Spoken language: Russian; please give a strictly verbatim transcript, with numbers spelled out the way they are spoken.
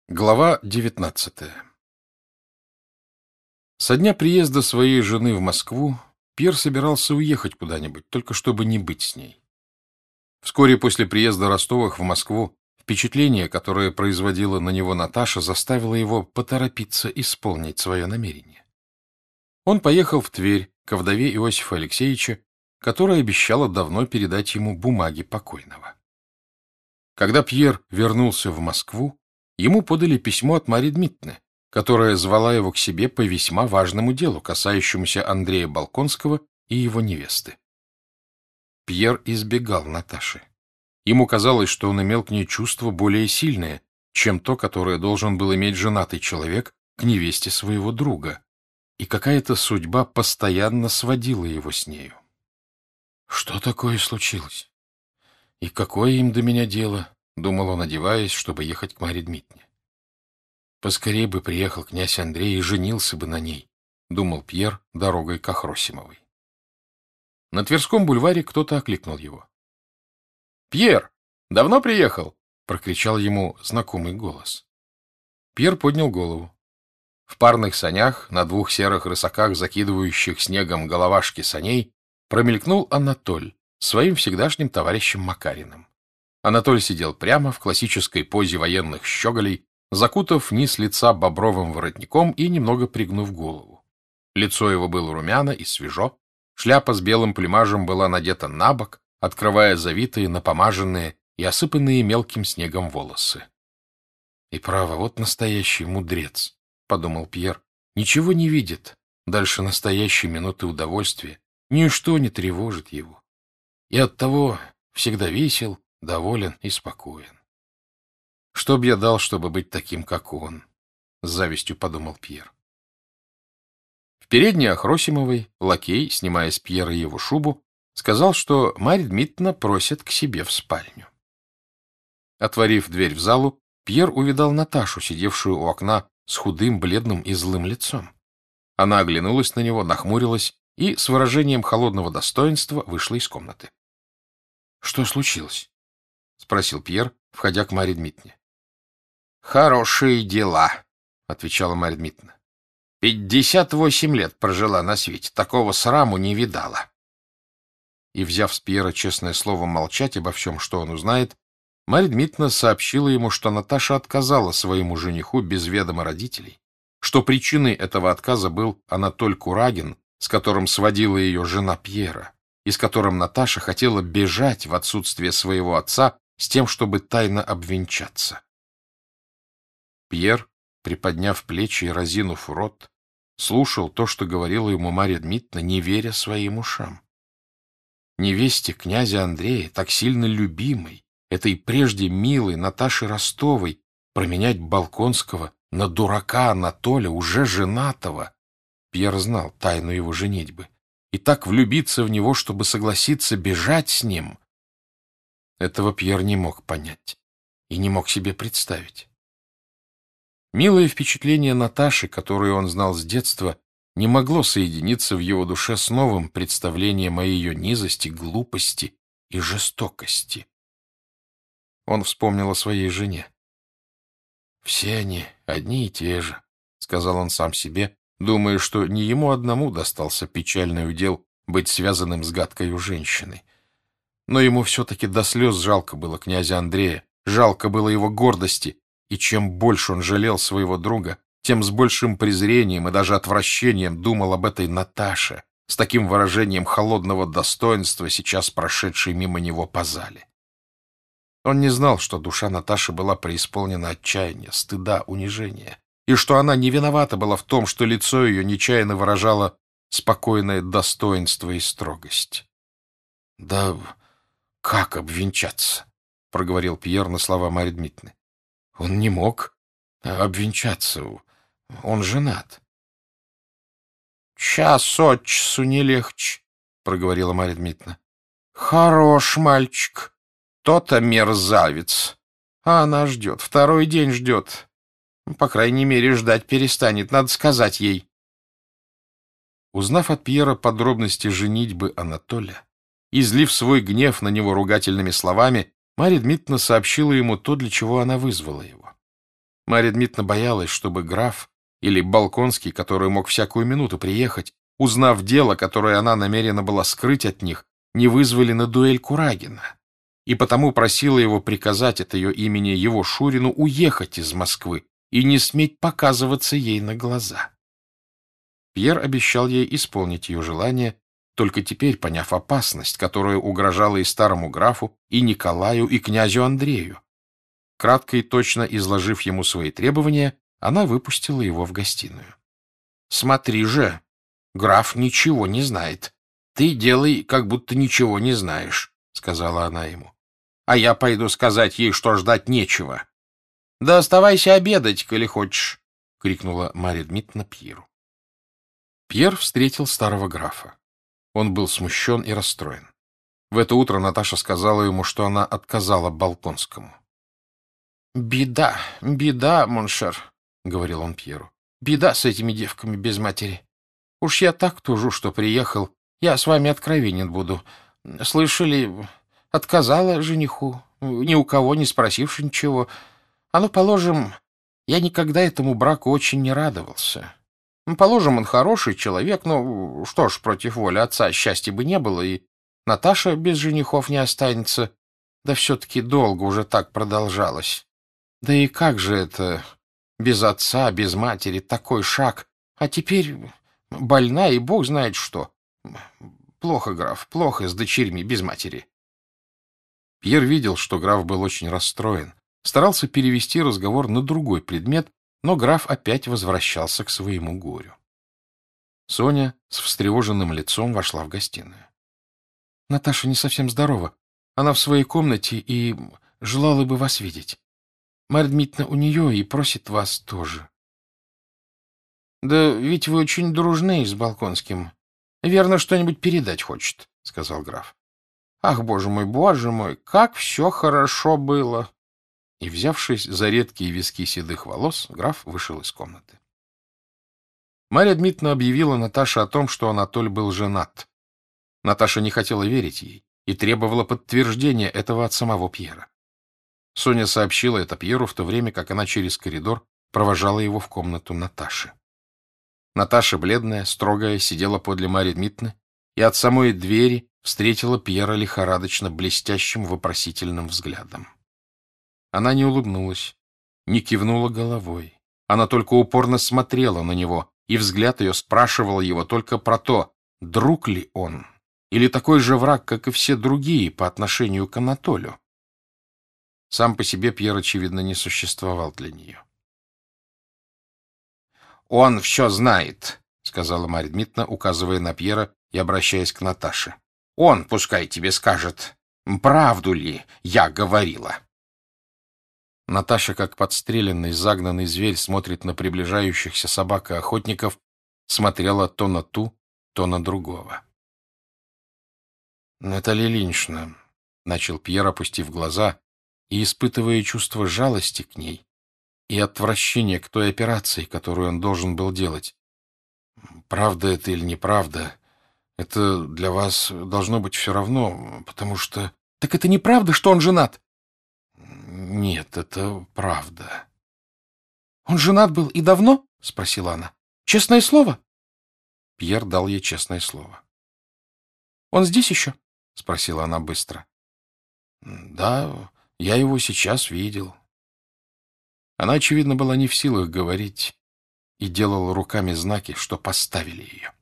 Глава девятнадцатая. Со дня приезда своей жены в Москву Пьер собирался уехать куда-нибудь, только чтобы не быть с ней. Вскоре после приезда Ростовых в Москву впечатление, которое производила на него Наташа, заставило его поторопиться исполнить свое намерение. Он поехал в Тверь к вдове Иосифа Алексеевича, которая обещала давно передать ему бумаги покойного. Когда Пьер вернулся в Москву, ему подали письмо от Марьи Дмитриевны, которая звала его к себе по весьма важному делу, касающемуся Андрея Болконского и его невесты. Пьер избегал Наташи. Ему казалось, что он имел к ней чувство более сильное, чем то, которое должен был иметь женатый человек к невесте своего друга, и какая-то судьба постоянно сводила его с нею. «Что такое случилось? И какое им до меня дело?» — думал он, одеваясь, чтобы ехать к Марье Дмитриевне. «Поскорее бы приехал князь Андрей и женился бы на ней», — думал Пьер дорогой к Ахросимовой. На Тверском бульваре кто-то окликнул его. «Пьер, давно приехал?» — прокричал ему знакомый голос. Пьер поднял голову. В парных санях, на двух серых рысаках, закидывающих снегом головашки саней, промелькнул Анатоль своим всегдашним товарищем Макариным. Анатоль сидел прямо в классической позе военных щеголей, закутав низ лица бобровым воротником и немного пригнув голову. Лицо его было румяно и свежо, шляпа с белым плюмажем была надета на бок, открывая завитые, напомаженные и осыпанные мелким снегом волосы. «И право, вот настоящий мудрец», — подумал Пьер, — «ничего не видит, дальше настоящей минуты удовольствия, ничто не тревожит его. И оттого всегда весел, доволен и спокоен. Что б я дал, чтобы быть таким, как он?» — с завистью подумал Пьер. В передней Ахросимовой лакей, снимая с Пьера его шубу, сказал, что Марья Дмитриевна просит к себе в спальню. Отворив дверь в залу, Пьер увидал Наташу, сидевшую у окна с худым, бледным и злым лицом. Она оглянулась на него, нахмурилась и с выражением холодного достоинства вышла из комнаты. — Что случилось? — спросил Пьер, входя к Марье Дмитриевне. — Хорошие дела, — отвечала Марья Дмитриевна. — Пятьдесят восемь лет прожила на свете, такого сраму не видала. И, взяв с Пьера честное слово молчать обо всем, что он узнает, Марья Дмитриевна сообщила ему, что Наташа отказала своему жениху без ведома родителей, что причиной этого отказа был Анатоль Курагин, с которым сводила ее жена Пьера, и с которым Наташа хотела бежать в отсутствие своего отца с тем, чтобы тайно обвенчаться. Пьер, приподняв плечи и разинув рот, слушал то, что говорила ему Марья Дмитриевна, не веря своим ушам. Невесте князя Андрея, так сильно любимой, этой прежде милой Наташи Ростовой, променять Болконского на дурака Анатоля, уже женатого. Пьер знал тайну его женитьбы. И так влюбиться в него, чтобы согласиться бежать с ним. Этого Пьер не мог понять и не мог себе представить. Милое впечатление Наташи, которое он знал с детства, не могло соединиться в его душе с новым представлением о ее низости, глупости и жестокости. Он вспомнил о своей жене. «Все они одни и те же», — сказал он сам себе, думая, что не ему одному достался печальный удел быть связанным с гадкою женщиной. Но ему все-таки до слез жалко было князя Андрея, жалко было его гордости, и чем больше он жалел своего друга, тем с большим презрением и даже отвращением думал об этой Наташе, с таким выражением холодного достоинства, сейчас прошедшей мимо него по зале. Он не знал, что душа Наташи была преисполнена отчаяния, стыда, унижения, и что она не виновата была в том, что лицо ее нечаянно выражало спокойное достоинство и строгость. — Да как обвенчаться? — проговорил Пьер на слова Марьи Дмитриевны. — Он не мог обвенчаться, он женат. — Час от часу не легче, — проговорила Марья Дмитриевна. — Хорош мальчик, то-то мерзавец, а она ждет, второй день ждет. По крайней мере, ждать перестанет, надо сказать ей. Узнав от Пьера подробности женитьбы Анатоля, излив свой гнев на него ругательными словами, Марья Дмитриевна сообщила ему то, для чего она вызвала его. Марья Дмитриевна боялась, чтобы граф или Балконский, который мог всякую минуту приехать, узнав дело, которое она намерена была скрыть от них, не вызвали на дуэль Курагина, и потому просила его приказать от ее имени его Шурину уехать из Москвы и не сметь показываться ей на глаза. Пьер обещал ей исполнить ее желание, только теперь поняв опасность, которая угрожала и старому графу, и Николаю, и князю Андрею. Кратко и точно изложив ему свои требования, она выпустила его в гостиную. — Смотри же, граф ничего не знает. Ты делай, как будто ничего не знаешь, — сказала она ему. — А я пойду сказать ей, что ждать нечего. — Да оставайся обедать, коли хочешь, — крикнула Марья Дмитриевна Пьеру. Пьер встретил старого графа. Он был смущен и расстроен. В это утро Наташа сказала ему, что она отказала Балконскому. — Беда, беда, моншер, — говорил он Пьеру. — Беда с этими девками без матери. Уж я так тужу, что приехал. Я с вами откровенен буду. Слышали, отказала жениху, ни у кого не спросивши ничего. А ну, положим, я никогда этому браку очень не радовался. Положим, он хороший человек, но что ж, против воли отца счастья бы не было, и Наташа без женихов не останется. Да все-таки долго уже так продолжалось. Да и как же это, без отца, без матери, такой шаг? А теперь больна, и бог знает что. Плохо, граф, плохо с дочерьми, без матери. Пьер видел, что граф был очень расстроен, старался перевести разговор на другой предмет, но граф опять возвращался к своему горю. Соня с встревоженным лицом вошла в гостиную. — Наташа не совсем здорова. Она в своей комнате и желала бы вас видеть. Марья Дмитриевна у нее и просит вас тоже. — Да ведь вы очень дружны с Балконским. Верно, что-нибудь передать хочет, — сказал граф. — Ах, боже мой, боже мой, как все хорошо было! И, взявшись за редкие виски седых волос, граф вышел из комнаты. Марья Дмитриевна объявила Наташе о том, что Анатоль был женат. Наташа не хотела верить ей и требовала подтверждения этого от самого Пьера. Соня сообщила это Пьеру в то время, как она через коридор провожала его в комнату Наташи. Наташа, бледная, строгая, сидела подле Марьи Дмитриевны и от самой двери встретила Пьера лихорадочно блестящим вопросительным взглядом. Она не улыбнулась, не кивнула головой. Она только упорно смотрела на него, и взгляд ее спрашивал его только про то, друг ли он, или такой же враг, как и все другие по отношению к Анатолию. Сам по себе Пьер, очевидно, не существовал для нее. — Он все знает, — сказала Марья Дмитриевна, указывая на Пьера и обращаясь к Наташе. — Он, пускай тебе скажет, правду ли я говорила. Наташа, как подстреленный, загнанный зверь, смотрит на приближающихся собак и охотников, смотрела то на ту, то на другого. — Наталья Ильинична, — начал Пьер, опустив глаза и испытывая чувство жалости к ней и отвращения к той операции, которую он должен был делать. Правда это или неправда, это для вас должно быть все равно, потому что... — Так это неправда, что он женат? — Нет, это правда. — Он женат был и давно? — спросила она. — Честное слово? Пьер дал ей честное слово. — Он здесь еще? — спросила она быстро. — Да, я его сейчас видел. Она, очевидно, была не в силах говорить и делала руками знаки, что поставили ее.